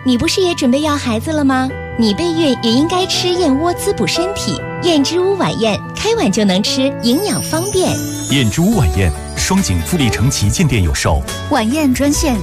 你不是也准备要孩子了吗？你备孕也应该吃燕窝滋补身体。燕之屋晚宴，开碗就能吃，营养方便。 燕之屋晚宴，双井富力城旗舰店有售。 晚宴专线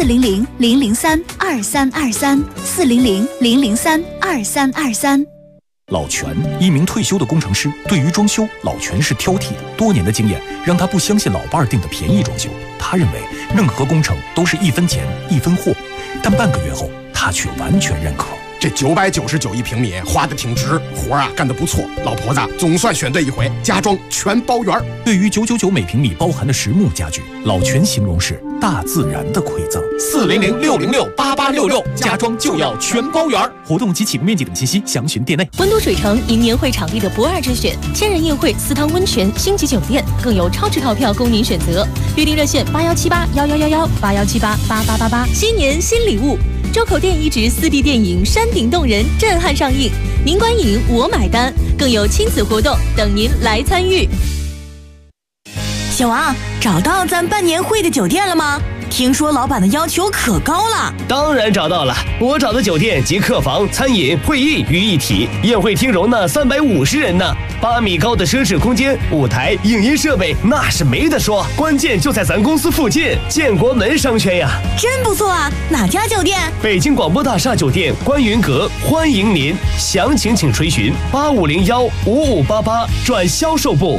400-003-2323，400-003-2323。 老全，一名退休的工程师，对于装修，老全是挑剔的。多年的经验让他不相信老伴儿订的便宜装修，他认为任何工程都是1分钱1分货。但半个月后，他却完全认可。 这999一平米花的挺值，活啊干得不错。老婆子总算选对一回，家装全包圆。 对于999每平米包含的实木家具，老全形容是大自然的馈赠。 400-606-8866，家装就要全包圆。 活动及起步面积等信息详询店内。 温都水城迎年会场地的不二之选，千人宴会、4汤温泉、星级酒店，更有超值套票供您选择。预订热线81781111，81788888。新年新礼物。周口店遗址4D 电影《山顶洞人》震撼上映，您观影我买单，更有亲子活动等您来参与。 小王，找到咱办年会的酒店了吗？听说老板的要求可高了。 当然找到了，我找的酒店集客房、餐饮、会议于一体，宴会厅容纳350人呢，8米高的奢侈空间，舞台、影音设备那是没得说，关键就在咱公司附近，建国门商圈呀。 真不错啊，哪家酒店？ 北京广播大厦酒店观云阁，欢迎您，详情请垂询8501-5588转销售部。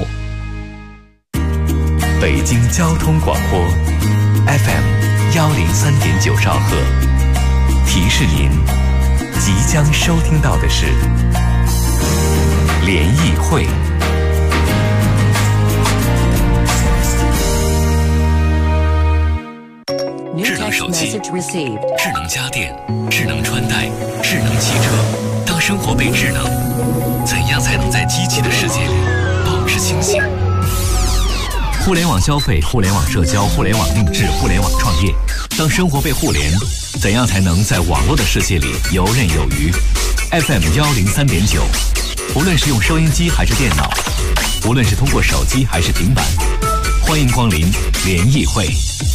北京交通广播 FM103.9兆赫，提示您即将收听到的是联谊会。智能手机、智能家电、智能穿戴、智能汽车，当生活被智能，怎样才能在机器的世界里保持清醒？互联网消费、互联网社交、互联网定制、互联网创业，当生活被互联，怎样才能在网络的世界里游刃有余？ FM103.9，无论是用收音机还是电脑，无论是通过手机还是平板，欢迎光临联谊会。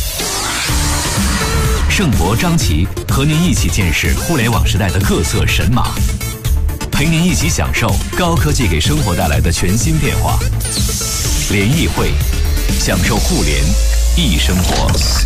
盛博、张琪和您一起见识互联网时代的各色神马，陪您一起享受高科技给生活带来的全新变化。联谊会，享受互联易生活。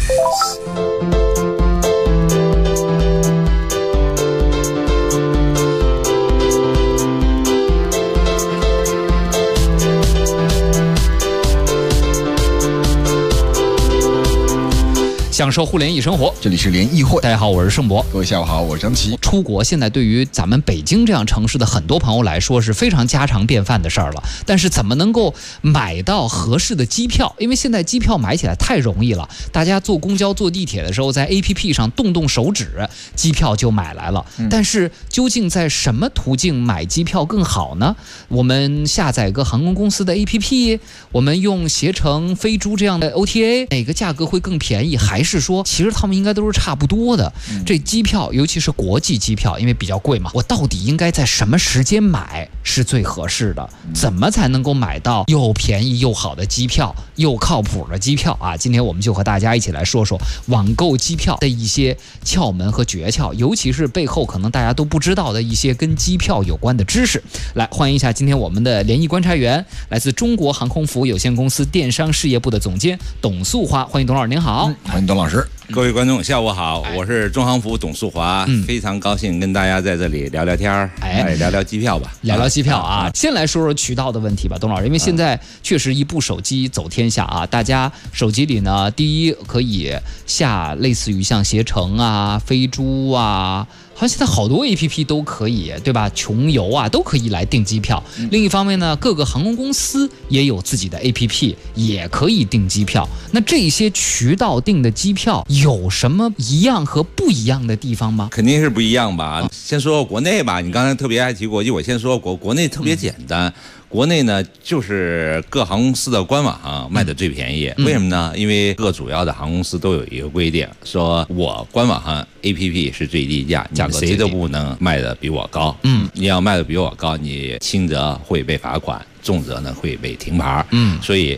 享受互联易生活， 这里是联谊会。 大家好，我是盛博。 各位下午好，我是张琪。 出国现在对于咱们北京这样城市的很多朋友来说是非常家常便饭的事儿了。但是怎么能够买到合适的机票？因为现在机票买起来太容易了，大家坐公交、坐地铁的时候，在 APP 上动手指，机票就买来了。但是究竟在什么途径买机票更好呢？我们下载个航空公司的 APP， 我们用携程、飞猪这样的 OTA， 哪个价格会更便宜？还是说其实他们应该都是差不多的？这机票尤其是国际机票，因为比较贵嘛，我到底应该在什么时间买是最合适的？怎么才能够买到又便宜又好的机票，又靠谱的机票啊？今天我们就和大家一起来说说网购机票的一些窍门和诀窍，尤其是背后可能大家都不知道的一些跟机票有关的知识。来欢迎一下今天我们的联谊观察员，来自中国航空服务有限公司电商事业部的总监董素华。欢迎董老师，您好。 欢迎董老师。 各位观众下午好，我是中航服董素华，非常高兴跟大家在这里聊聊天聊聊机票吧。 聊聊机票啊，先来说说渠道的问题吧，董老师，因为现在确实一部手机走天下啊，大家手机里呢，第一可以下类似于像携程啊、飞猪啊，好像现在好多 APP 都可以，对吧？穷游啊都可以来订机票。另一方面呢，各个航空公司也有自己的 APP， 也可以订机票。那这些渠道订的机票有什么一样和不一样的地方吗？ 肯定是不一样吧。先说国内吧，你刚才特别爱提国际，我先说国内特别简单。国内呢，就是各航空公司的官网卖的最便宜，为什么呢？因为各主要的航空公司都有一个规定，说我官网上 APP 是最低价，你谁都不能卖的比我高。你要卖的比我高，你轻则会被罚款，重则呢会被停牌。所以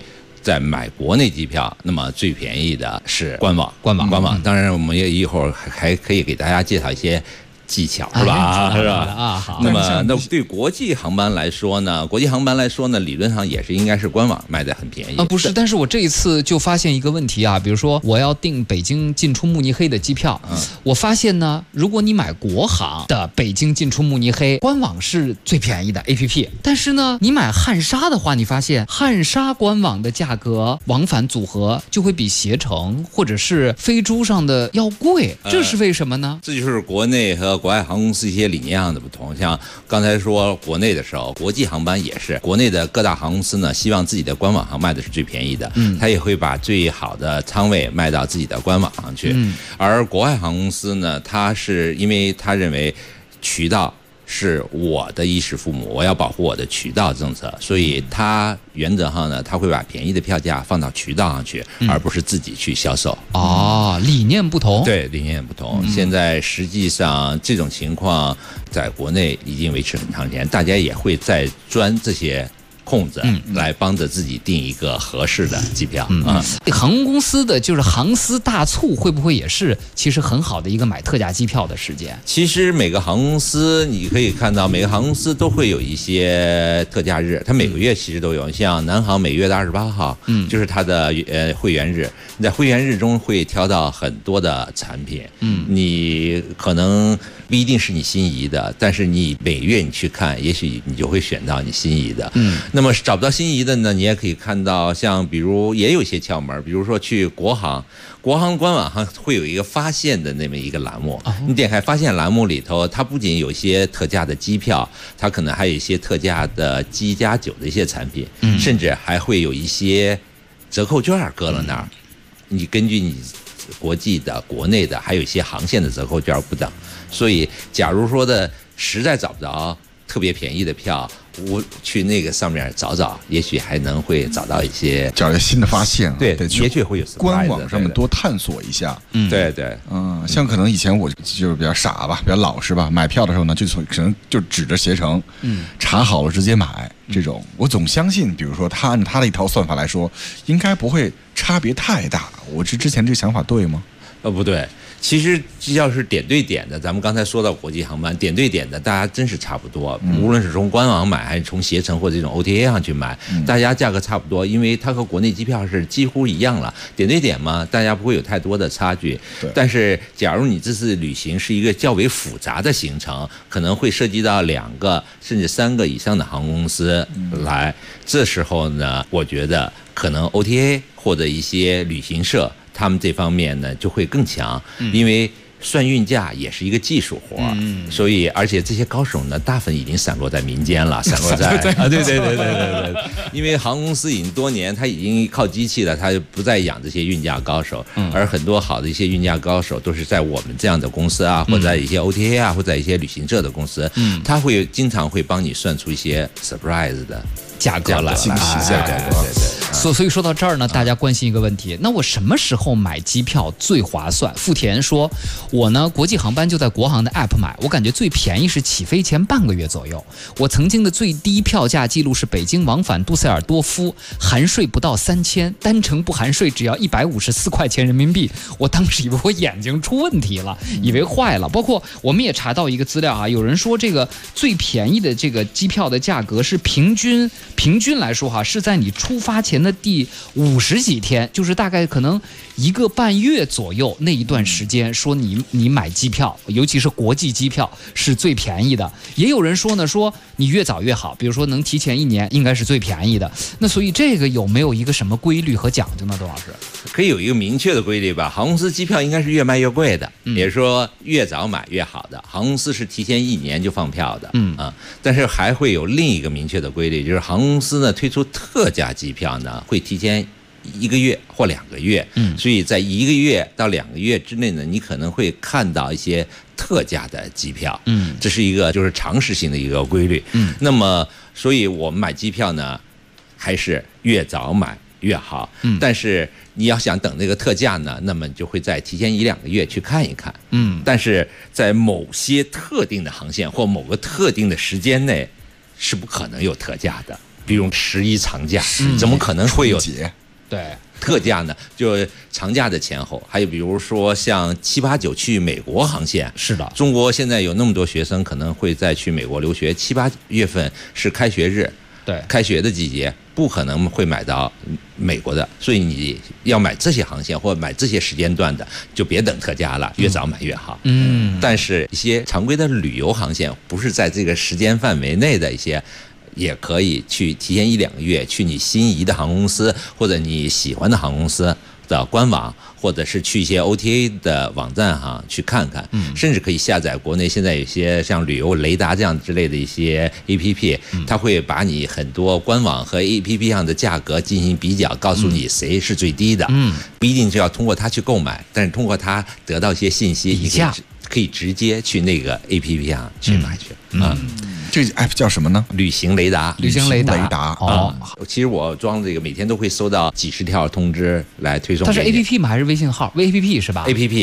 在买国内机票，那么最便宜的是官网。当然，我们也一会儿还可以给大家介绍一些技巧，是吧？是吧？好。那么，对国际航班来说呢，理论上也是应该是官网卖的很便宜。 不是，但是我这一次就发现一个问题啊，比如说我要订北京进出慕尼黑的机票，我发现呢，如果你买国航的北京进出慕尼黑，官网是最便宜的 APP， 但是呢，你买汉莎的话，你发现汉莎官网的价格往返组合就会比携程或者是飞猪上的要贵，这是为什么呢？ 这就是国内和国外航空公司一些理念上的不同。像刚才说国内的时候，国际航班也是国内的各大航空公司呢，希望自己的官网上卖的是最便宜的，他也会把最好的舱位卖到自己的官网上去。而国外航空公司呢，他是因为他认为渠道是我的衣食父母，我要保护我的渠道政策，所以他原则上呢，他会把便宜的票价放到渠道上去，而不是自己去销售。 理念不同。 对，理念不同。现在实际上这种情况在国内已经维持很长时间，大家也会在钻这些空子来帮着自己订一个合适的机票。航空公司的就是航司大促会不会也是其实很好的一个买特价机票的时间？其实每个航空公司你可以看到，每个航空公司都会有一些特价日，它每个月其实都有。像南航每月的28号，就是它的会员日。你在会员日中会挑到很多的产品，你可能不一定是你心仪的，但是你每月你去看，也许你就会选到你心仪的。那么找不到心仪的呢，你也可以看到，像比如也有一些窍门，比如说去国航官网上会有一个发现的那么一个栏目，你点开发现栏目里头，它不仅有一些特价的机票，它可能还有一些特价的7+9的一些产品，甚至还会有一些折扣券搁了那儿，你根据你国际的、国内的，还有一些航线的折扣券不等。所以假如说的实在找不着特别便宜的票，我去那个上面找找，也许还能会找到一些新的发现。 对，也许会有官网上面多探索一下。 对， 像可能以前我就是比较傻吧，比较老实吧，买票的时候呢，可能就指着携程，查好了直接买这种。我总相信，比如说他按他的一套算法来说，应该不会差别太大。我之前这个想法对吗？ 不对。其实要是点对点的，咱们刚才说到国际航班，点对点的大家真是差不多，无论是从官网买还是从携程或者这种 OTA 上去买，大家价格差不多，因为它和国内机票是几乎一样了。点对点嘛，大家不会有太多的差距。但是假如你这次旅行是一个较为复杂的行程，可能会涉及到2个甚至3个以上的航空公司来，这时候呢，我觉得可能 OTA 或者一些旅行社他们这方面呢就会更强，因为算运价也是一个技术活，所以而且这些高手呢，大部分已经散落在民间了，散落在对，因为航空公司已经多年，他已经靠机器了，他就不再养这些运价高手，而很多好的一些运价高手都是在我们这样的公司啊，或者在一些 OTA 啊，或者在一些旅行社的公司，他会经常会帮你算出一些 surprise 的价格来， 惊喜价格。 所以说到这儿呢，大家关心一个问题，那我什么时候买机票最划算？富田说，我呢国际航班就在国航的 app 买，我感觉最便宜是起飞前半个月左右。我曾经的最低票价记录是北京往返杜塞尔多夫，含税不到3000，单程不含税只要154块钱人民币。我当时以为我眼睛出问题了，以为坏了。包括我们也查到一个资料啊，有人说这个最便宜的这个机票的价格是平均来说哈，是在你出发前的第50几天，就是大概可能1个半月左右那一段时间，说你买机票，尤其是国际机票是最便宜的。也有人说呢，说你越早越好，比如说能提前1年，应该是最便宜的。那所以这个有没有一个什么规律和讲究呢？窦老师， 可以有一个明确的规律吧？航空公司机票应该是越卖越贵的，也就是说越早买越好的。航空公司是提前1年就放票的，但是还会有另一个明确的规律，就是航空公司呢推出特价机票呢会提前1个月或2个月，所以在1个月到2个月之内呢，你可能会看到一些特价的机票，这是一个就是常识性的一个规律，那么所以我们买机票呢，还是越早买越好，但是你要想等那个特价呢，那么你就会在提前1-2个月去看一看，但是在某些特定的航线或某个特定的时间内是不可能有特价的，比如11长假，怎么可能会有？ 对。 特价呢，就长假的前后，还有比如说像7、8、9去美国航线， 是的， 中国现在有那么多学生可能会再去美国留学，7、8月份是开学日， 对， 开学的季节，不可能会买到美国的，所以你要买这些航线或者买这些时间段的，就别等特价了，越早买越好。但是一些常规的旅游航线，不是在这个时间范围内的一些。也可以去提前1、2个月去你心仪的航空公司或者你喜欢的航空公司的官网，或者是去一些 OTA 的网站去看看，甚至可以下载国内现在有些像旅游雷达这样之类的一些 APP，它会把你很多官网和 APP 上的价格进行比较，告诉你谁是最低的，不一定就要通过它去购买，但是通过它得到一些信息，你可以直接去那个 APP 上去买去。 这个 app 叫什么呢？ 旅行雷达。 旅行雷达哦，其实我装这个，每天都会收到几10条通知来推送。 它是 APP 吗？还是微信号？APP 是吧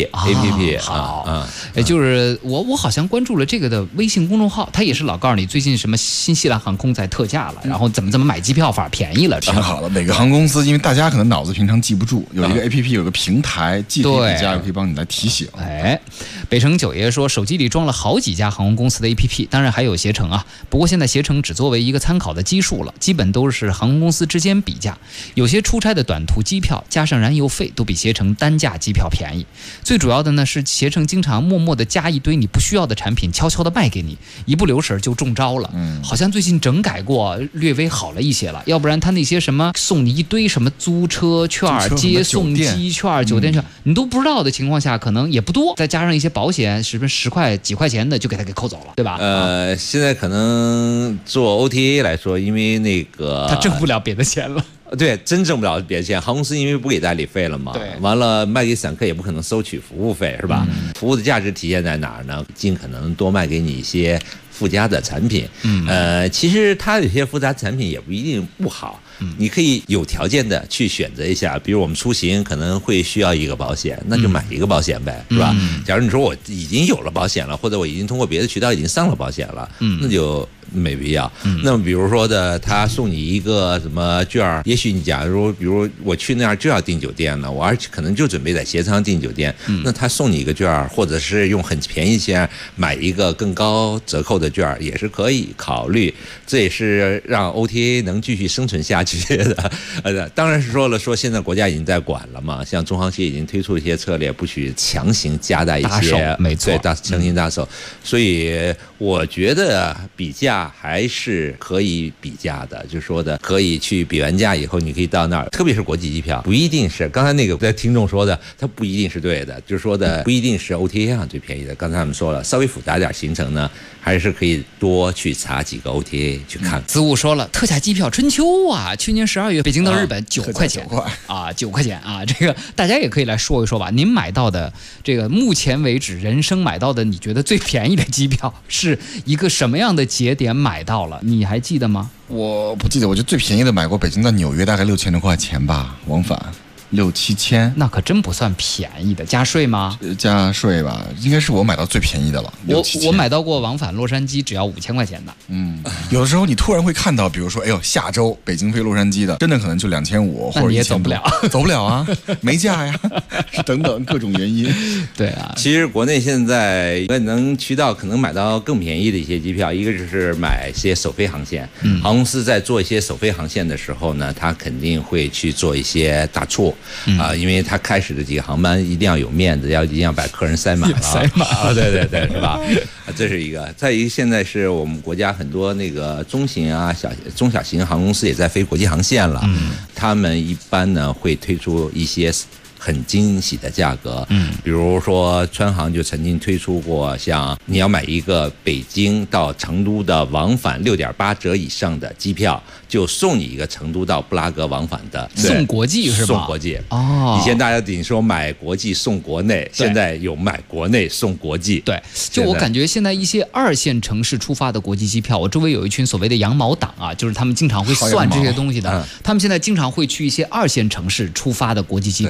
？APP 好，就是我好像关注了这个的微信公众号，它也是老告诉你最近什么新西兰航空在特价了，然后怎么买机票法便宜了。 挺好的，每个航空公司，因为大家可能脑子平常记不住，有一个 APP 有个平台，既可以比价，又可以帮你来提醒。 北城九爷说，手机里装了好几家航空公司的 APP， 当然还有携程啊。不过现在携程只作为一个参考的基数了，基本都是航空公司之间比价。有些出差的短途机票加上燃油费都比携程单价机票便宜。最主要的呢是携程经常默默的加一堆你不需要的产品，悄悄的卖给你，一不留神就中招了。好像最近整改过，略微好了一些了。要不然他那些什么送你一堆什么租车券、接送机券、酒店券，你都不知道的情况下，可能也不多，再加上一些保险，是不是10块几块钱的就给他给扣走了，对吧？ 现在可能做 OTA 来说，因为那个他挣不了别的钱了。 对，真挣不了别的钱。航空公司因为不给代理费了嘛， 对， 完了卖给散客也不可能收取服务费，是吧？服务的价值体现在哪儿呢？尽可能多卖给你一些附加的产品。其实它有些复杂产品也不一定不好。你可以有条件的去选择一下，比如我们出行可能会需要一个保险，那就买一个保险呗，是吧？假如你说我已经有了保险了，或者我已经通过别的渠道已经上了保险了，那就没必要。那么比如说他送你一个什么券，也许你假如比如我去那儿就要订酒店了，我而且可能就准备在携程订酒店，那他送你一个券，或者是用很便宜钱买一个更高折扣的券，也是可以考虑。这也是让 OTA 能继续生存下去的。当然是说现在国家已经在管了嘛，像中航协已经推出一些策略，不许强行加大一些， 没错， 对，强行大手。所以我觉得比价还是可以比价的，就是说的可以去比完价以后，你可以到那儿，特别是国际机票，不一定是刚才那个在听众说的，它不一定是对的，就是说的不一定是 OTA 上最便宜的。刚才他们说了，稍微复杂点行程呢，还是可以多去查几个 OTA 去看。 子午说了，特价机票春秋啊，去年12月北京到日本9块钱啊，9块钱啊，这个大家也可以来说一说吧。您买到的这个目前为止人生买到的，你觉得最便宜的机票是一个什么样的节点买到了？你还记得吗？ 我不记得，我觉得最便宜的买过北京到纽约大概6000多块钱吧，往返。6、7千， 那可真不算便宜的，加税吗？ 加税吧，应该是我买到最便宜的了。 我买到过往返洛杉矶只要5000块钱的。 有的时候你突然会看到，比如说，哎呦，下周北京飞洛杉矶的，真的可能就2500或者1000， 你也走不了， 走不了啊，没价呀，等等各种原因。 对啊， 其实国内现在能渠道可能买到更便宜的一些机票，一个就是买一些首飞航线，航空公司在做一些首飞航线的时候呢，他肯定会去做一些大促。因为他开始的几个航班一定要有面子，一定要把客人塞满了， 塞满对，是吧？这是一个。再一个，现在是我们国家很多那个中型啊、中小型航空公司也在飞国际航线了，他们一般呢会推出一些很惊喜的价格，比如说川航就曾经推出过，像你要买一个北京到成都的往返6.8折以上的机票，就送你一个成都到布拉格往返的， 送国际是吧？ 送国际哦。以前大家顶说买国际送国内，现在有买国内送国际。 对，就我感觉现在一些2线城市出发的国际机票，我周围有一群所谓的羊毛党啊，就是他们经常会算这些东西的，他们现在经常会去一些2线城市出发的国际机票。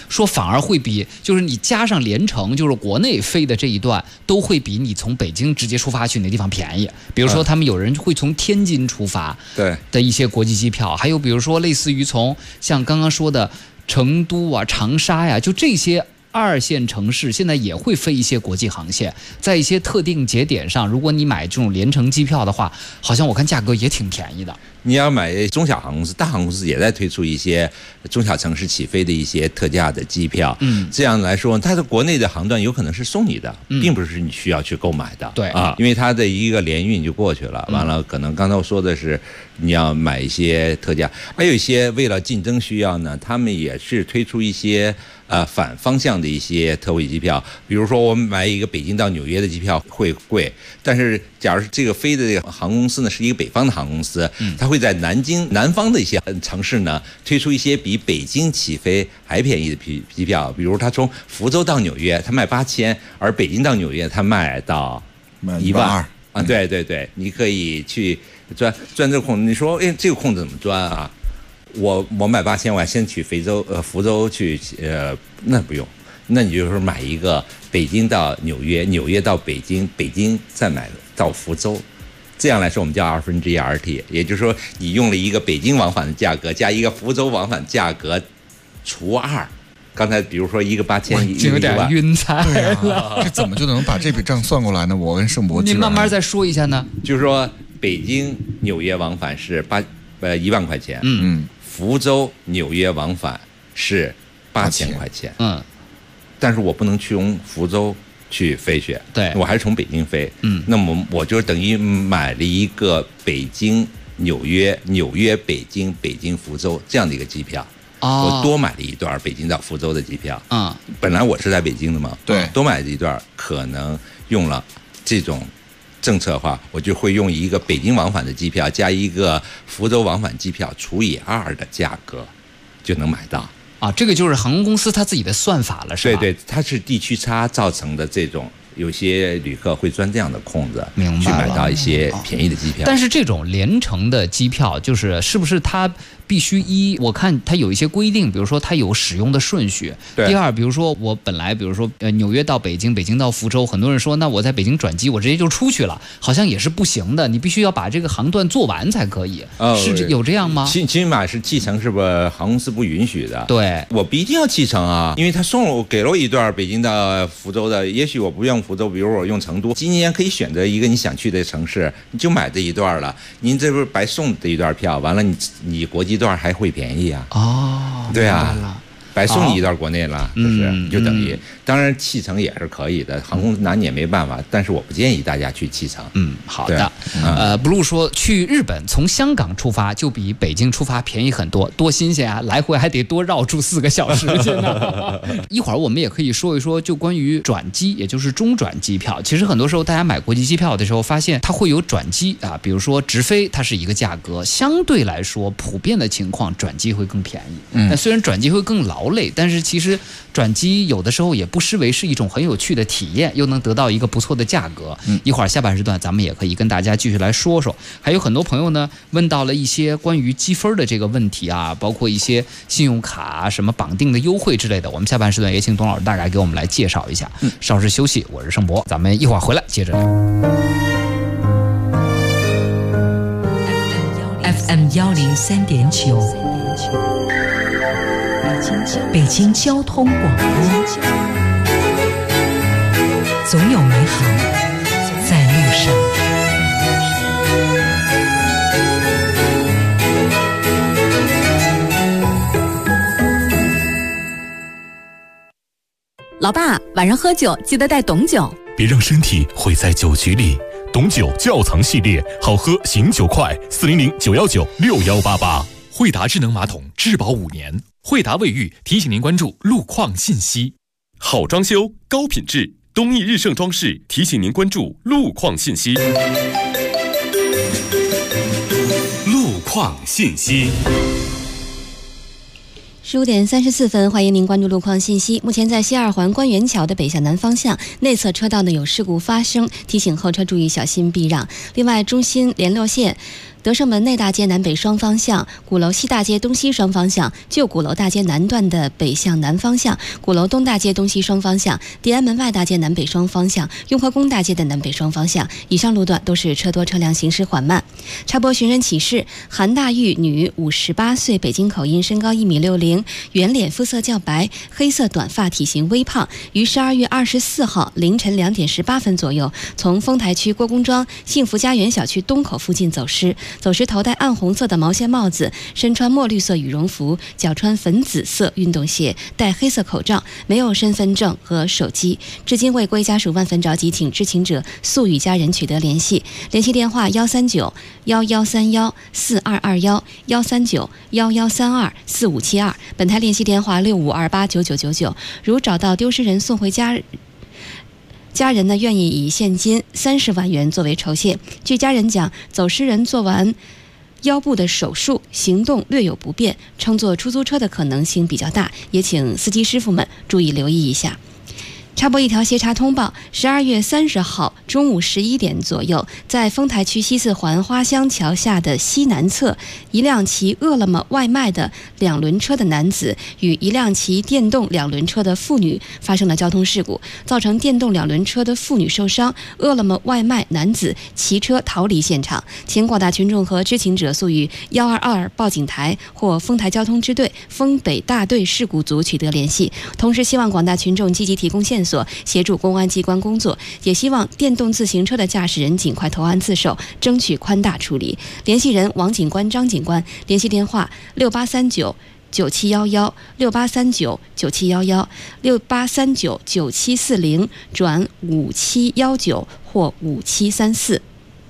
说反而会比就是你加上连程，就是国内飞的这一段，都会比你从北京直接出发去那地方便宜。比如说他们有人会从天津出发的一些国际机票，还有比如说类似于从像刚刚说的成都啊、长沙呀，就这些2线城市现在也会飞一些国际航线，在一些特定节点上，如果你买这种连程机票的话，好像我看价格也挺便宜的。 你要买中小航空公司，大航空公司也在推出一些中小城市起飞的一些特价的机票。这样来说，它的国内的航段有可能是送你的，并不是你需要去购买的。 对啊，因为它的一个联运就过去了。完了，可能刚才我说的是你要买一些特价，还有一些为了竞争需要呢，他们也是推出一些反方向的一些特惠机票。比如说，我们买一个北京到纽约的机票会贵，但是假如这个飞的这个航空公司呢是一个北方的航空公司，它会在南方的一些城市呢推出一些比北京起飞还便宜的机票。比如它从福州到纽约，它卖8000，而北京到纽约它卖到12000啊！对对对，你可以去钻这个空子。你说，哎，这个空子怎么钻啊？我买8000，我还先去福州去，那不用，那你就是买一个北京到纽约，纽约到北京，北京再买到福州，这样来说我们叫1/2RT，也就是说你用了一个北京往返的价格加一个福州往返价格除2。刚才比如说一个8000，一个有点晕菜了， 这怎么就能把这笔账算过来呢？我跟盛博， 你慢慢再说一下呢。 就是说北京纽约往返是1万块钱，福州纽约往返是8000块钱，但是我不能去从福州去飞去， 对， 我还是从北京飞，那么我就等于买了一个北京纽约、纽约北京、北京福州这样的一个机票。我多买了一段北京到福州的机票，本来我是在北京的嘛， 对， 多买了一段，可能用了这种政策的话，我就会用一个北京往返的机票加一个福州往返机票除以2的价格，就能买到。 这个就是航空公司它自己的算法了，是吧？ 对对，它是地区差造成的这种。有些旅客会钻这样的空子，去买到一些便宜的机票。 但是这种连程的机票，是不是它必须我看它有一些规定，比如说它有使用的顺序。第二，比如说我本来比如说纽约到北京，北京到福州，很多人说那我在北京转机，我直接就出去了，好像也是不行的，你必须要把这个航段做完才可以。是有这样吗？ 起码是继承，是不是航空公司不允许的？ 对， 我不一定要继承啊，因为他给了我一段北京到福州的，也许我不用福州，比如我用成都，今年可以选择一个你想去的城市，你就买这一段了。您这不是白送这一段票，完了你国际段还会便宜啊？对啊，白送你一段国内了，就是就等于，当然弃乘也是可以的，航空拿你也没办法，但是我不建议大家去弃乘。 好的。Blue 说去日本从香港出发就比北京出发便宜很多，多新鲜啊！来回还得多绕住4个小时去呢。一会儿我们也可以说一说，就关于转机，也就是中转机票。其实很多时候大家买国际机票的时候，发现它会有转机啊，比如说直飞它是一个价格，相对来说普遍的情况转机会更便宜。但虽然转机会更劳累，但是其实转机有的时候也不失为是一种很有趣的体验，又能得到一个不错的价格。一会儿下半时段咱们也可以跟大家继续来说说。还有很多朋友呢问到了一些关于积分的这个问题啊，包括一些信用卡什么绑定的优惠之类的，我们下半时段也请董老师大概给我们来介绍一下。稍事休息，我是盛博，咱们一会儿回来接着聊。 FM 103.9，北京交通广播，总有美好在路上。 老爸，晚上喝酒记得带董酒， 别让身体毁在酒局里。董酒窖藏系列，好喝醒酒快，400-919-6188。惠达智能马桶质保5年。惠达卫浴提醒您关注路况信息。好装修高品质，东义日盛装饰提醒您关注路况信息。路况信息。 15点34分，欢迎您关注路况信息。目前在西二环关元桥的北向南方向内侧车道呢有事故发生，提醒后车注意小心避让。另外，中新联络线德胜门内大街南北双方向、鼓楼西大街东西双方向、旧鼓楼大街南段的北向南方向、鼓楼东大街东西双方向、地安门外大街南北双方向、雍和宫大街的南北双方向，以上路段都是车多车辆行驶缓慢。插播寻人启事：韩大玉，女，58岁，北京口音，身高1.60米，圆脸，肤色较白，黑色短发，体型微胖，于12月24号凌晨2点18分左右，从丰台区郭公庄幸福家园小区东口附近走失。走时头戴暗红色的毛线帽子，身穿墨绿色羽绒服，脚穿粉紫色运动鞋，戴黑色口罩，没有身份证和手机。至今未归，家属万分着急，请知情者速与家人取得联系。联系电话139-1131-4221-139-1132-4572。本台联系电话65289999。如找到丢失人，送回家人呢愿意以现金30万元作为酬谢。据家人讲，走失人做完腰部的手术，行动略有不便，乘坐出租车的可能性比较大，也请司机师傅们注意留意一下。插播一条协查通报：12月30号中午11点左右，在丰台区西四环花乡桥下的西南侧，一辆骑饿了么外卖的2轮车的男子与一辆骑电动2轮车的妇女发生了交通事故，造成电动2轮车的妇女受伤，饿了么外卖男子骑车逃离现场。请广大群众和知情者速与122报警台或丰台交通支队、丰北大队事故组取得联系。同时，希望广大群众积极提供线索，协助公安机关工作，也希望电动自行车的驾驶人尽快投案自首，争取宽大处理。联系人王警官、张警官，联系电话68399711 68399711 68399740转5719或5734。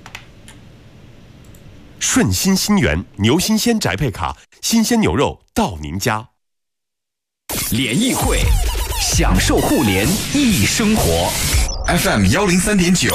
顺心新源牛新鲜宅配卡，新鲜牛肉到您家。 联谊会，享受互联易生活。 FM 103.9。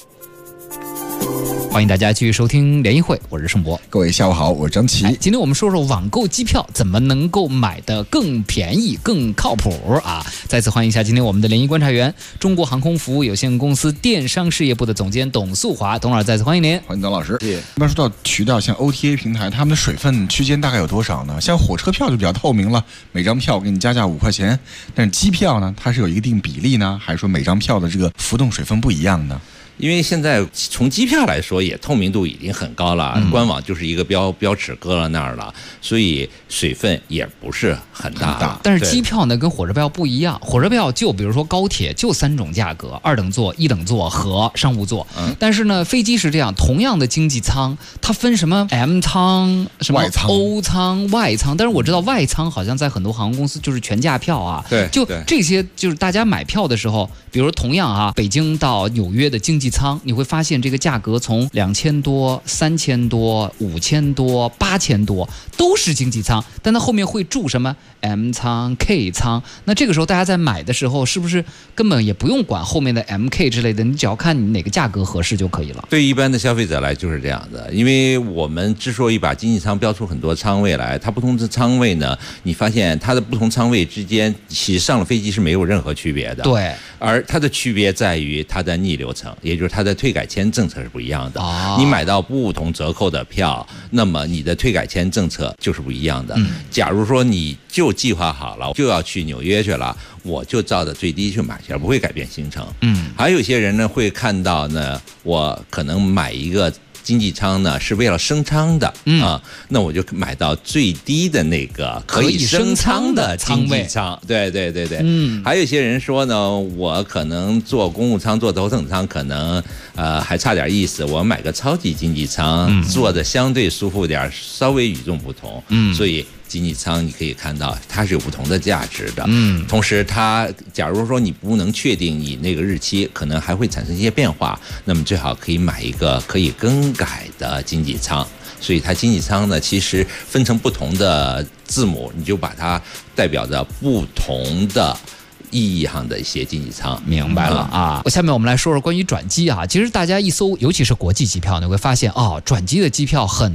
欢迎大家继续收听联谊会，我是盛博。 各位下午好，我是张琪。 今天我们说说网购机票怎么能够买得更便宜、更靠谱啊！再次欢迎一下今天我们的联谊观察员，中国航空服务有限公司电商事业部的总监董素华，董老师再次欢迎您。 欢迎董老师。一般说到渠道，像 OTA 平台，他们的水分区间大概有多少呢？像火车票就比较透明了，每张票给你加价5块钱，但是机票呢，它是有一定比例呢，还是说每张票的这个浮动水分不一样呢？ 因为现在从机票来说，也透明度已经很高了，官网就是一个标尺搁到那儿了，所以水分也不是很大。 但是机票呢跟火车票不一样，火车票就比如说高铁就3种价格，2等座、1等座和商务座。但是呢，飞机是这样，同样的经济舱，它分什么 M 舱、什么欧舱、外舱。但是我知道外舱好像在很多航空公司就是全价票啊。 对， 就这些就是大家买票的时候，比如同样啊，北京到纽约的经济舱，你会发现这个价格从2000多、3000多、5000多、8000多都是经济舱，但它后面会注什么 M 舱、K 舱。那这个时候大家在买的时候，是不是根本也不用管后面的 MK 之类的，你只要看你哪个价格合适就可以了？ 对于一般的消费者来就是这样的，因为我们之所以把经济舱标出很多舱位来，它不同的舱位呢，你发现它的不同舱位之间其实上了飞机是没有任何区别的。 对， 而它的区别在于它的逆流层，也就是它的退改签政策是不一样的。你买到不同折扣的票，那么你的退改签政策就是不一样的。假如说你就计划好了就要去纽约去了，我就照着最低去买去了，不会改变行程。还有一些人呢会看到呢，我可能买一个经济舱呢是为了升舱的那我就买到最低的那个可以升舱的经济舱。对。还有一些人说呢，我可能坐公务舱、坐头等舱可能还差点意思，我买个超级经济舱，坐的相对舒服点，稍微与众不同。所以经济舱你可以看到它是有不同的价值的。同时它假如说你不能确定你那个日期，可能还会产生一些变化，那么最好可以买一个可以更改的经济舱。所以它经济舱呢，其实分成不同的字母，你就把它代表着不同的意义上的一些经济舱。 明白了啊！下面我们来说说关于转机啊。其实大家一搜，尤其是国际机票，你会发现转机的机票很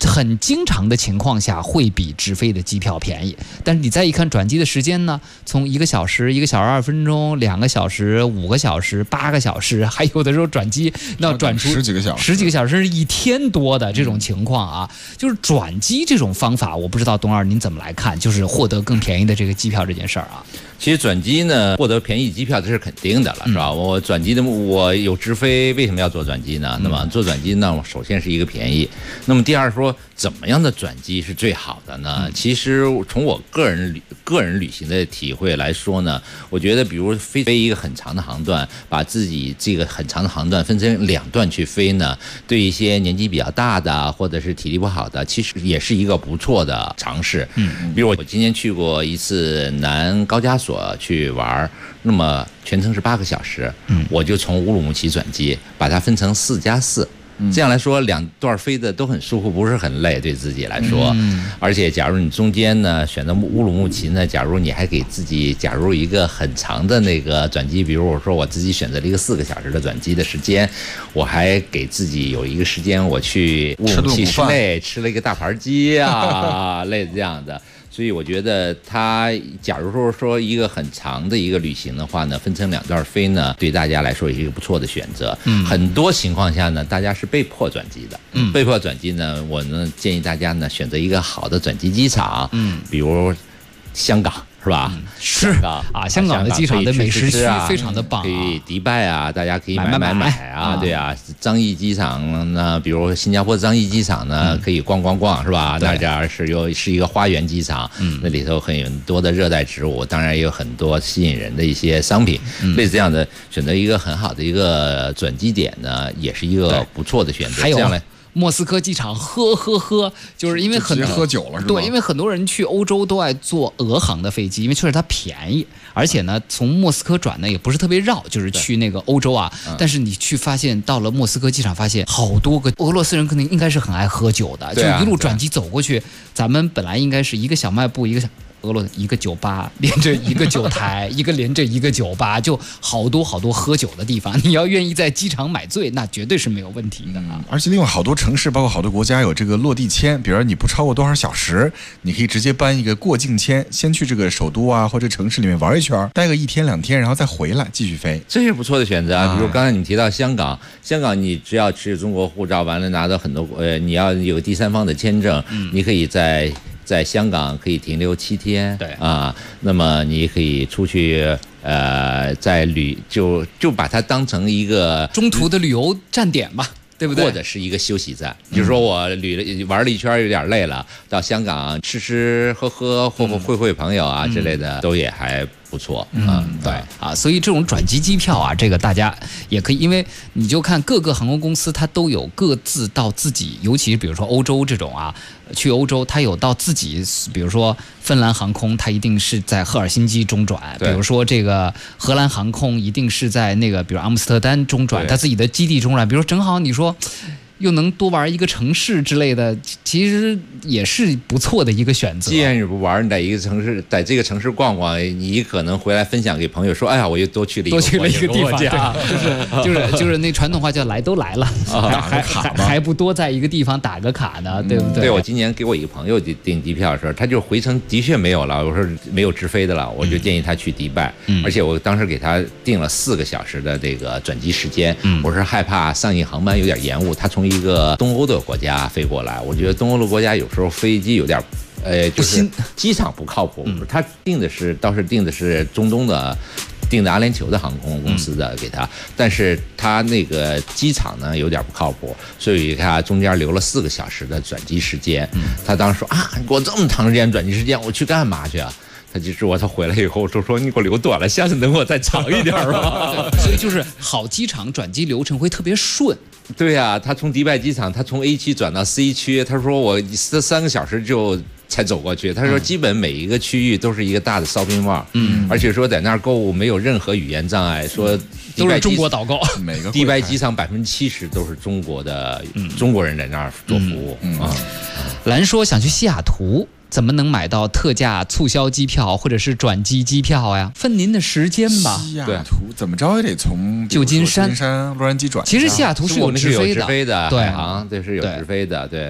很经常的情况下会比直飞的机票便宜。但是你再一看转机的时间呢，从1个小时、1个小时2分钟、2个小时、5个小时、8个小时，还有的时候转机那转出 10几个小时， 甚至1天多的这种情况啊，就是转机这种方法，我不知道董老师您怎么来看，就是获得更便宜的这个机票这件事儿啊。 其实转机呢，获得便宜机票这是肯定的了，是吧？我转机的我有直飞，为什么要做转机呢？那么做转机呢，首先是一个便宜，那么第二说怎么样的转机是最好的呢？其实从我个人旅行的体会来说呢，我觉得比如飞一个很长的航段，把自己这个很长的航段分成2段去飞呢，对一些年纪比较大的或者是体力不好的，其实也是一个不错的尝试。比如我今年去过一次南高加索去玩，那么全程是8个小时，我就从乌鲁木齐转机，把它分成4+4。这样来说，2段飞的都很舒服，不是很累，对自己来说。而且，假如你中间呢选择乌鲁木齐呢，假如你还给自己假如一个很长的那个转机，比如我说我自己选择了一个4个小时的转机的时间，我还给自己有一个时间，我去乌鲁木齐市内吃了一个大盘鸡啊，类似这样的。所以我觉得它，假如说一个很长的一个旅行的话呢，分成2段飞呢，对大家来说也是一个不错的选择。很多情况下呢，大家是被迫转机的。被迫转机呢，我呢建议大家呢选择一个好的转机机场，比如香港。是吧？ 是啊，香港的机场的美食区非常的棒， 可以迪拜啊，大家可以买啊，对啊。樟宜机场呢，比如新加坡樟宜机场呢，可以逛，是吧？那家是一个花园机场，那里头很多的热带植物，当然也有很多吸引人的一些商品，类似这样的，选择一个很好的一个转机点呢，也是一个不错的选择。 还有这样来。 莫斯科机场喝，就是因为很多喝酒了是吧？ 对，因为很多人去欧洲都爱坐俄航的飞机，因为确实它便宜，而且呢，从莫斯科转呢也不是特别绕，就是去那个欧洲啊。但是你去发现到了莫斯科机场，发现好多个俄罗斯人可能应该是很爱喝酒的，就一路转机走过去，咱们本来应该是一个小卖部，俄罗斯一个酒吧连着一个酒台，一个连着一个酒吧，就好多喝酒的地方。你要愿意在机场买醉，那绝对是没有问题的啊！ 而且另外好多城市，包括好多国家有这个落地签，比如你不超过多少小时，你可以直接办一个过境签，先去这个首都啊或者城市里面玩一圈，待个1天2天，然后再回来继续飞， 这是不错的选择啊。比如刚才你提到香港你只要持有中国护照，完了拿到很多你要有第三方的签证，你可以在香港可以停留7天， 对啊，那么你可以出去就把它当成一个中途的旅游站点吧，对不对？ 或者是一个休息站，就是说我玩了一圈有点累了，到香港吃喝或会朋友啊之类的，都也还不错。 对啊，所以这种转机机票啊，这个大家也可以，因为你就看各个航空公司，它都有各自到自己，尤其是比如说欧洲这种啊，去欧洲它有到自己，比如说芬兰航空，它一定是在赫尔辛基中转，比如说这个荷兰航空一定是在那个比如阿姆斯特丹中转，它自己的基地中转，比如说正好你说又能多玩一个城市之类的，其实也是不错的一个选择。 既然你不玩，你在一个城市，在这个城市逛逛，你可能回来分享给朋友说：“哎呀，我又多去了一个地方。” 就是那传统话叫“来都来了”，还不多在一个地方打个卡呢，对不对？ 对，我今年给我一个朋友订机票的时候，他就回程的确没有了，我说没有直飞的了，我就建议他去迪拜，而且我当时给他订了4个小时的这个转机时间，我是害怕上一航班有点延误，他从一个东欧的国家飞过来，我觉得东欧的国家有时候飞机有点，就是机场不靠谱。他倒是订的是中东的，订的阿联酋的航空公司的给他，但是他那个机场呢有点不靠谱，所以他中间留了4个小时的转机时间。他当时说啊，你给我这么长时间转机时间，我去干嘛去啊？他就说他回来以后说你给我留短了，下次能给我再长一点吧。 所以就是好机场转机流程会特别顺。 对呀，他从迪拜机场，他从 A 区转到 C 区，他说我3个小时就才走过去。他说基本每一个区域都是一个大的 shopping mall，而且说在那儿购物没有任何语言障碍，说都是中国导购， 每个迪拜机场70%都是中国人在那儿做服务啊。 兰说想去西雅图。怎么能买到特价促销机票或者是转机机票呀？分您的时间吧。 西雅图怎么着也得从旧金山、 洛杉矶转。 其实西雅图是有直飞的， 对，是有直飞的，对。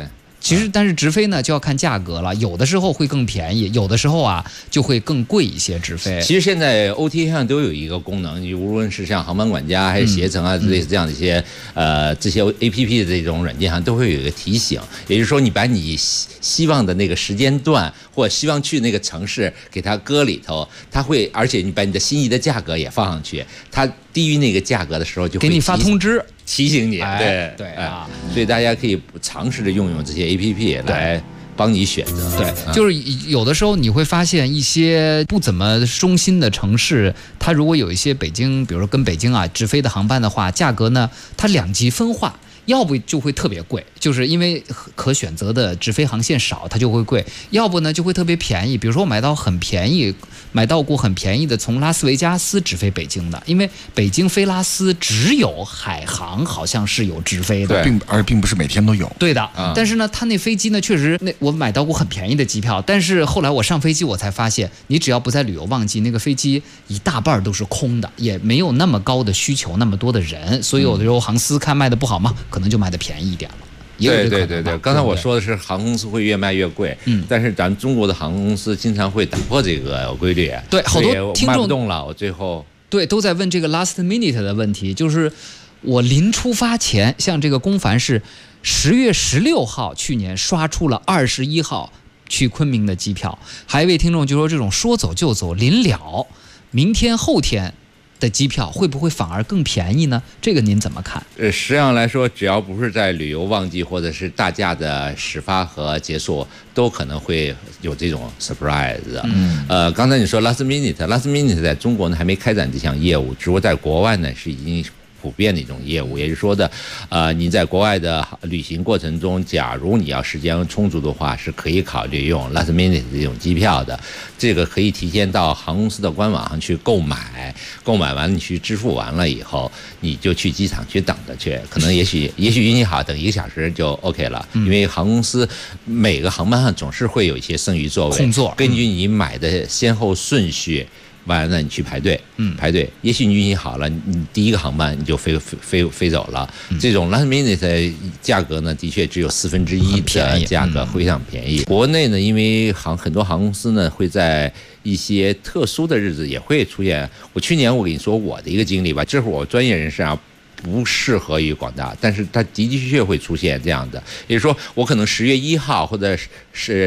其实，但是直飞呢就要看价格了，有的时候会更便宜，有的时候啊就会更贵一些。直飞其实现在 OTA 上都有一个功能，你无论是像航班管家还是携程啊，类似这样的一些这些 APP 的这种软件上都会有一个提醒，也就是说你把你希望的那个时间段或希望去那个城市给它搁里头，它会，而且你把你的心仪的价格也放上去，它低于那个价格的时候就会给你发通知提醒你。 对啊， 所以大家可以尝试着用这些 APP 来帮你选择。 对，就是有的时候你会发现一些不怎么中心的城市，它如果有一些北京，比如说跟北京啊直飞的航班的话，价格呢它两极分化。要不就会特别贵，就是因为可选择的直飞航线少，它就会贵；要不呢就会特别便宜。比如说我买到过很便宜的从拉斯维加斯直飞北京的，因为北京飞拉斯只有海航好像是有直飞的， 并不是每天都有。 对的，但是呢，它那飞机呢确实我买到过很便宜的机票，但是后来我上飞机我才发现，你只要不在旅游旺季，那个飞机一大半都是空的，也没有那么高的需求，那么多的人，所以有的时候航司看卖的不好嘛。可能就卖的便宜一点了， 对，刚才我说的是航空公司会越卖越贵，但是咱们中国的航空公司经常会打破这个规律， 对，好多听众卖不动了，我最后对都在问这个 last minute 的问题，就是我临出发前，像这个龚凡是10月16号去年刷出了21号去昆明的机票，还有一位听众就说这种说走就走，临了明天后天的机票会不会反而更便宜呢？这个您怎么看？ 实际上来说，只要不是在旅游旺季或者是大假的始发和结束，都可能会有这种 surprise。刚才你说 last minute 在中国呢还没开展这项业务，只不过在国外呢是已经普遍的一种业务，也就是说的，你在国外的旅行过程中，假如你要时间充足的话，是可以考虑用 last minute 这种机票的。这个可以提前到航空公司的官网上去购买，购买完你去支付完了以后，你就去机场去等着去，可能也许运气好，等1个小时就 OK 了。因为航空公司每个航班上总是会有一些剩余座位， 空座， 根据你买的先后顺序。完了，你去排队，排队。也许你运气好了，你第一个航班你就飞走了。这种 last minute 的价格呢，的确只有1/4的价格，非常便宜。国内呢，因为很多航空公司呢会在一些特殊的日子也会出现。去年我跟你说我的一个经历吧，这是我专业人士啊。不适合于广大，但是它的确会出现这样的，也就是说，我可能10月1号或者是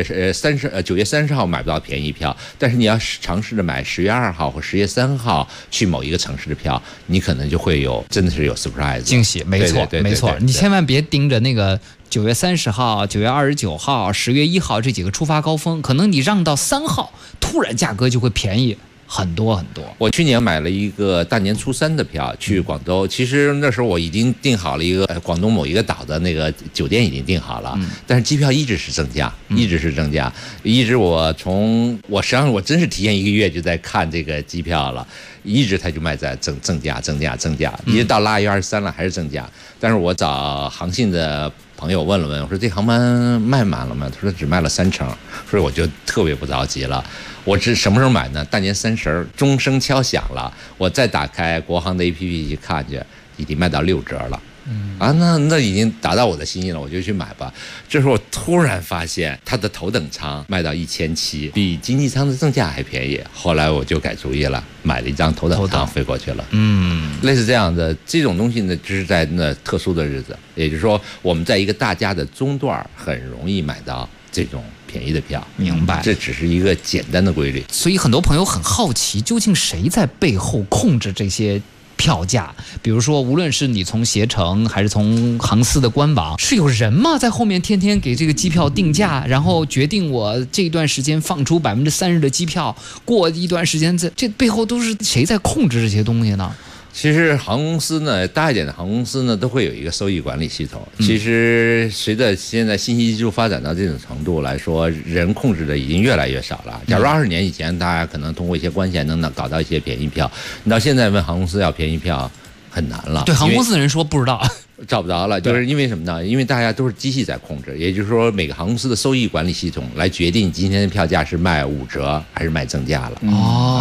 9月30号买不到便宜票，但是你要尝试着买10月2号或10月3号去某一个城市的票，你可能就会真的是有 surprise 惊喜，没错， 对， 没错，你千万别盯着那个9月30号、9月29号、10月1号这几个出发高峰，可能你让到3号，突然价格就会便宜。很多。 我去年买了一个大年初3的票去广州，其实那时候我已经订好了一个广东某一个岛的那个酒店已经订好了，但是机票一直是增价，一直我实际上我真是提前1个月就在看这个机票了，一直它就卖在增价，一直到腊月23了还是增价，但是我找航信的朋友问了问，我说这航班卖满了吗？他说只卖了3成，所以我就特别不着急了。我什么时候买呢？大年30，钟声敲响了，我再打开国航的 APP 去看去，已经卖到6折了。那已经达到我的心意了，我就去买吧。这时候我突然发现它的头等舱卖到1700，比经济舱的正价还便宜。后来我就改主意了，买了一张头等舱飞过去了。类似这样的这种东西呢，就是在那特殊的日子，也就是说我们在一个大家的中段很容易买到这种便宜的票。 明白， 这只是一个简单的规律。 所以很多朋友很好奇，究竟谁在背后控制这些票价？比如说，无论是你从携程还是从航司的官网，是有人吗？在后面天天给这个机票定价，然后决定我这段时间放出30%的机票，过一段时间这背后都是谁在控制这些东西呢？ 其实航空公司呢，大一点的航空公司呢，都会有一个收益管理系统。其实随着现在信息技术发展到这种程度来说，人控制的已经越来越少了。假如20年以前，大家可能通过一些关系能搞到一些便宜票，你到现在问航空公司要便宜票很难了。 对，航空公司的人说不知道。 找不着了，就是因为什么呢？因为大家都是机器在控制，也就是说每个航空公司的收益管理系统来决定今天的票价是卖5折还是卖正价了。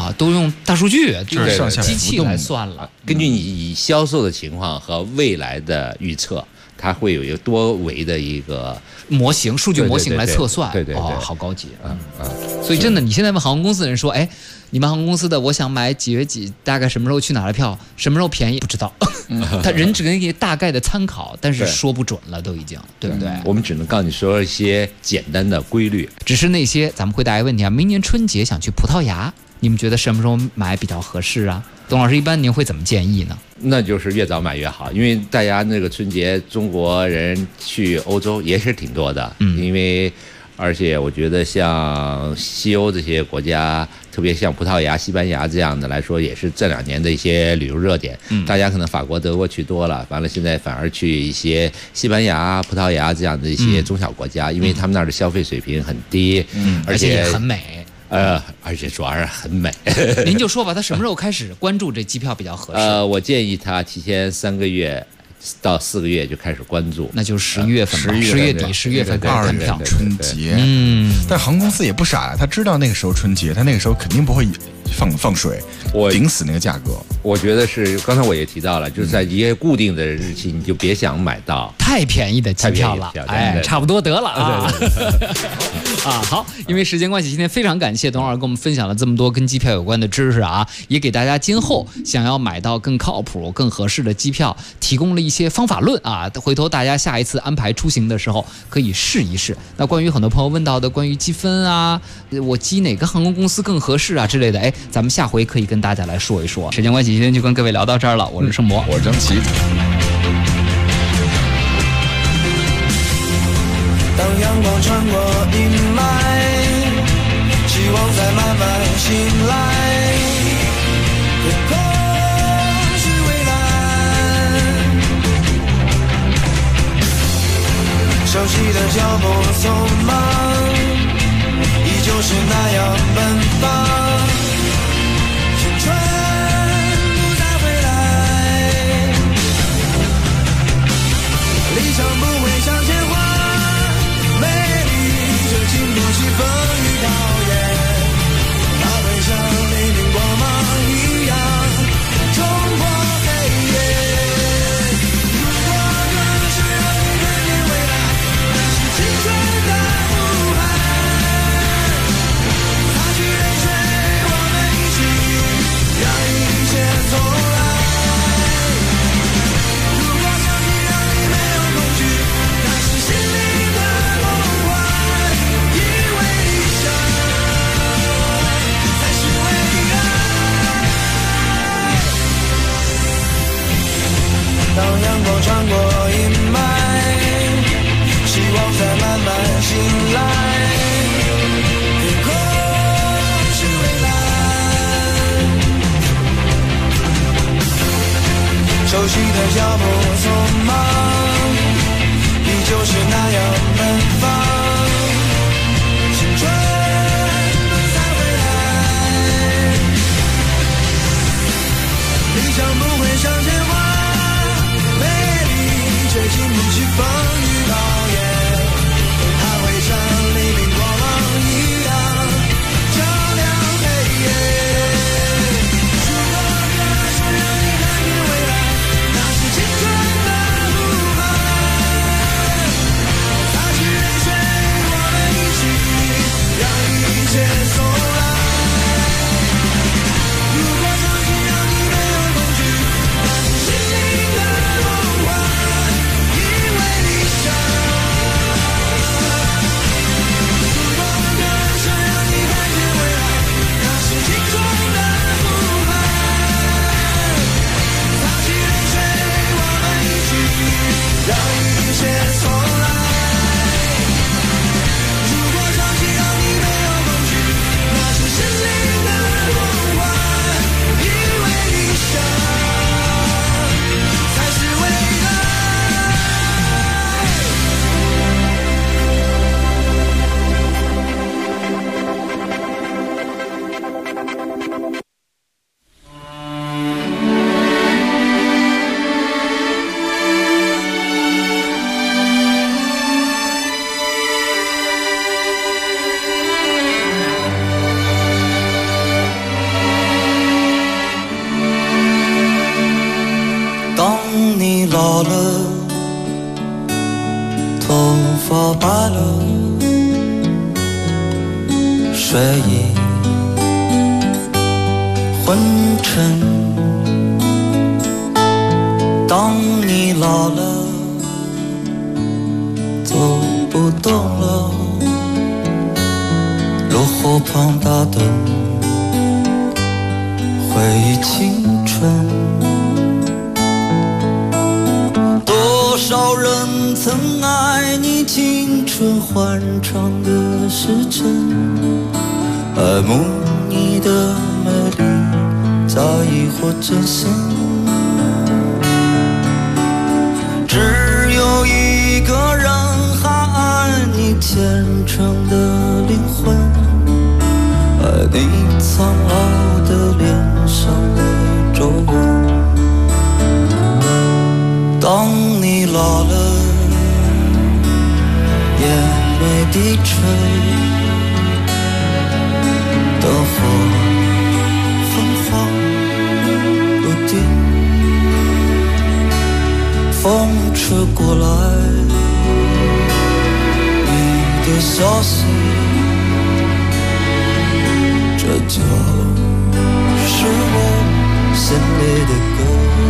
啊，都用大数据， 就是上下机器来算了。 根据你销售的情况和未来的预测，它会有一个多维的一个模型、数据模型来测算。 对， 好高级。所以真的，你现在问航空公司的人说，哎，你们航空公司的，我想买几月几，大概什么时候去哪的票，什么时候便宜，不知道。他人只给你大概的参考，但是说不准了，都已经，对不对？ 我们只能告诉你说一些简单的规律。 只是那些，咱们回答一个问题啊，明年春节想去葡萄牙，你们觉得什么时候买比较合适啊？董老师，一般您会怎么建议呢？ 那就是越早买越好，因为大家那个春节中国人去欧洲也是挺多的，因为而且我觉得像西欧这些国家，特别像葡萄牙、西班牙这样的来说，也是这2年的一些旅游热点。大家可能法国、德国去多了，完了现在反而去一些西班牙、葡萄牙这样的一些中小国家，因为他们那儿的消费水平很低， 而且也很美。 而且主要是很美。 您就说吧，他什么时候开始关注这机票比较合适？ 我建议他提前3个月到4个月就开始关注， 那就是11月份吧，10月底、10月份开始看票。 春节，但航空公司也不傻，他知道那个时候春节，他那个时候肯定不会放水，顶死那个价格。 我觉得是，刚才我也提到了，就是在一些固定的日期，你就别想买到太便宜的机票了，哎，差不多得了啊。好，因为时间关系，今天非常感谢董老师跟我们分享了这么多跟机票有关的知识啊，也给大家今后想要买到更靠谱、更合适的机票提供了一些方法论啊。回头大家下一次安排出行的时候可以试一试。那关于很多朋友问到的关于积分啊，我积哪个航空公司更合适啊之类的，哎，咱们下回可以跟大家来说一说。时间关系，今天就跟各位聊到这儿了。我是盛博， 我是张琪。 当阳光穿过阴霾，希望在慢慢醒来，天空是蔚蓝，熟悉的脚步匆忙，依旧是那样奔放，青春不再回来，理想不会向前滑，美丽却经不起风雨考验，它会像黎明光芒一样冲破黑夜。如果能是让你看见未来，那是青春的呼喊，擦去泪水，我们一起让一切重来。如果相信让你没有恐惧，那是心灵的梦幻，因为理想才是唯爱。当阳光穿过阴霾，希望在慢慢醒来，天空是蔚蓝，熟悉的脚步匆忙，依旧是那样奔放，青春不再回来，理想不会向前滑，美丽却经不起风雨考验，它会像黎明光芒一样照亮黑夜。如果可是让你看见未来，那是青春的呼喊，擦去泪水，我们一起让一切重来。如果相信让你没有恐惧，那是心灵的梦幻，因为理想了，头发白了，睡意昏沉。当你老了，走不动了，路后旁打盹，回忆青春。多少人曾爱你青春欢畅的时辰，爱慕你的美丽，在意或真心。只有一个人还爱你虔诚的灵魂，爱你苍老的脸上的皱纹。当你老了，眼泪低垂，灯火昏黄不定，风吹过来你的消息，这就是我心里的歌。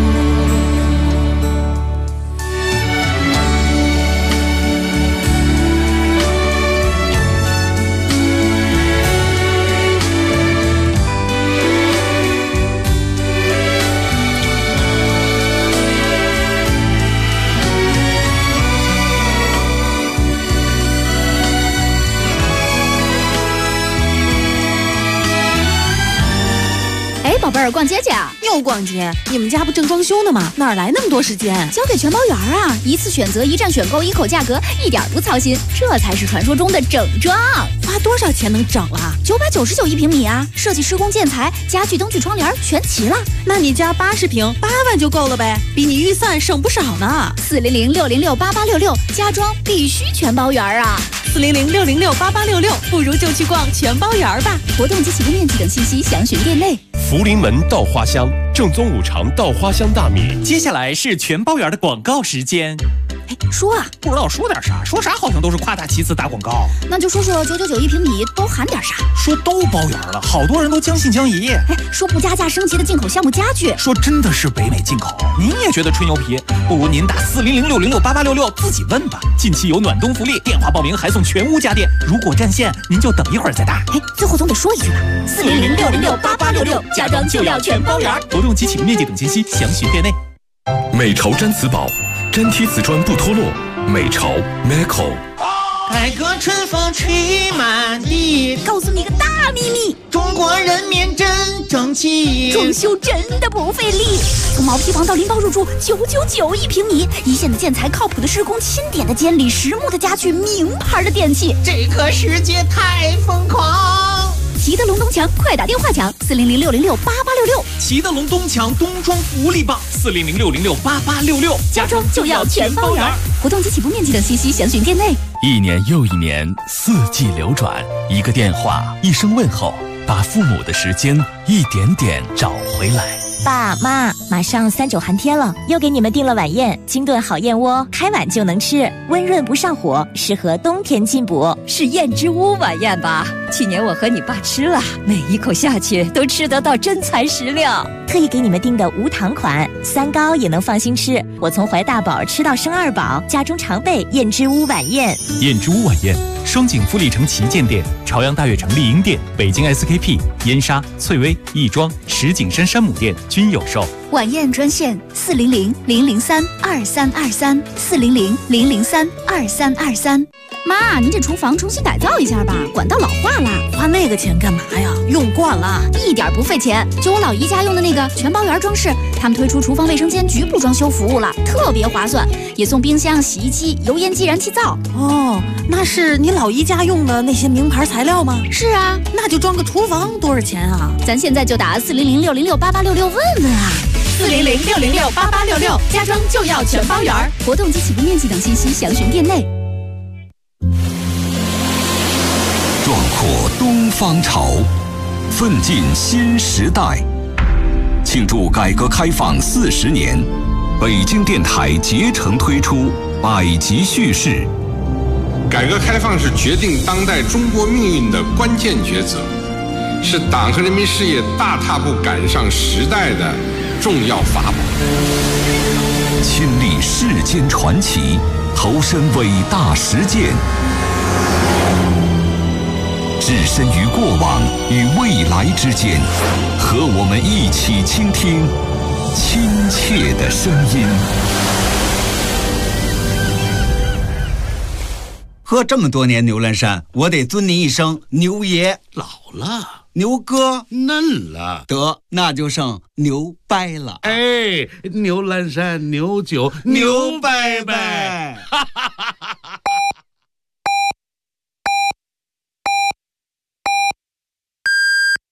宝贝儿，逛街去啊！ 又逛街？你们家不正装修呢吗？哪来那么多时间？ 交给全包园啊！一次选择，一站选购，一口价格，一点不操心，这才是传说中的整装。 花多少钱能整了 ？999一平米啊！设计、施工、建材、家具、灯具、窗帘全齐了。 那你家80平，8万就够了呗，比你预算省不少呢。 400-606-8866，家装必须全包园啊 ！400-606-8866，不如就去逛全包园吧。 活动及起步面积等信息详询店内。 福临门稻花香，正宗5常稻花香大米。 接下来是全包园的广告时间。 说啊， 不知道说点啥，说啥好像都是夸大其词打广告。 那就说说999一平米都含点啥？ 说都包圆了，好多人都将信将疑。 说不加价升级的进口项目家具， 说真的是北美进口。您也觉得吹牛皮？不如您打400-606-8866自己问吧。近期有暖冬福利，电话报名还送全屋家电。如果占线，您就等一会儿再打。 最后总得说一句吧：400-606-8866，家装就要全包圆。 活动及起步面积等信息详询店内。 美潮毡瓷宝，粘贴瓷砖不脱落。美潮 Meco。 改革春风吹满地， 告诉你个大秘密， 中国人民真争气， 装修真的不费力。从毛坯房到拎包入住，999一平米，一线的建材，靠谱的施工，钦点的监理，实木的家具，名牌的电器， 这个世界太疯狂。 齐德龙东墙，快打电话抢400-606-8866。 齐德龙东墙冬装福利棒，400-606-8866， 家装就要全包圆。活动及起步面积等信息详询店内。 一年又一年，四季流转，一个电话，一声问候，把父母的时间一点点找回来。 爸妈，马上3-9寒天了，又给你们订了晚宴，清炖好燕窝，开碗就能吃，温润不上火，适合冬天进补。 是燕之屋晚宴吧？去年我和你爸吃了，每一口下去都吃得到真材实料。 特意给你们订的无糖款，3高也能放心吃。我从怀大宝吃到生2宝，家中常备燕之屋晚宴。 燕之屋晚宴，双井富力城旗舰店、朝阳大悦城丽婴店、北京 SKP、燕莎、翠微、亦庄、石景山山姆店均有售。 晚宴专线400-003-2323，400-003-2323。妈，您这厨房重新改造一下吧，管道老化了。 花那个钱干嘛呀？用惯了， 一点不费钱。就我老姨家用的那个全包园装饰，他们推出厨房卫生间局部装修服务了，特别划算，也送冰箱、洗衣机、油烟机、燃气灶。 哦，那是你老姨家用的那些名牌材料吗？ 是啊， 那就装个厨房多少钱啊？ 咱现在就打400-606-8866问问啊。 400-606-8866，家装就要全包圆。 活动及起步面积等信息详询店内。 壮阔东方潮，奋进新时代。庆祝改革开放40年， 北京电台竭诚推出百集叙事。 改革开放是决定当代中国命运的关键抉择，是党和人民事业大踏步赶上时代的重要法宝。 亲历世间传奇，投身伟大实践，置身于过往与未来之间，和我们一起倾听亲切的声音。 喝这么多年牛栏山，我得尊您一声牛爷。 老了， 牛哥嫩了， 得那就剩牛掰了。 哎，牛栏山牛酒牛掰掰，哈哈哈哈。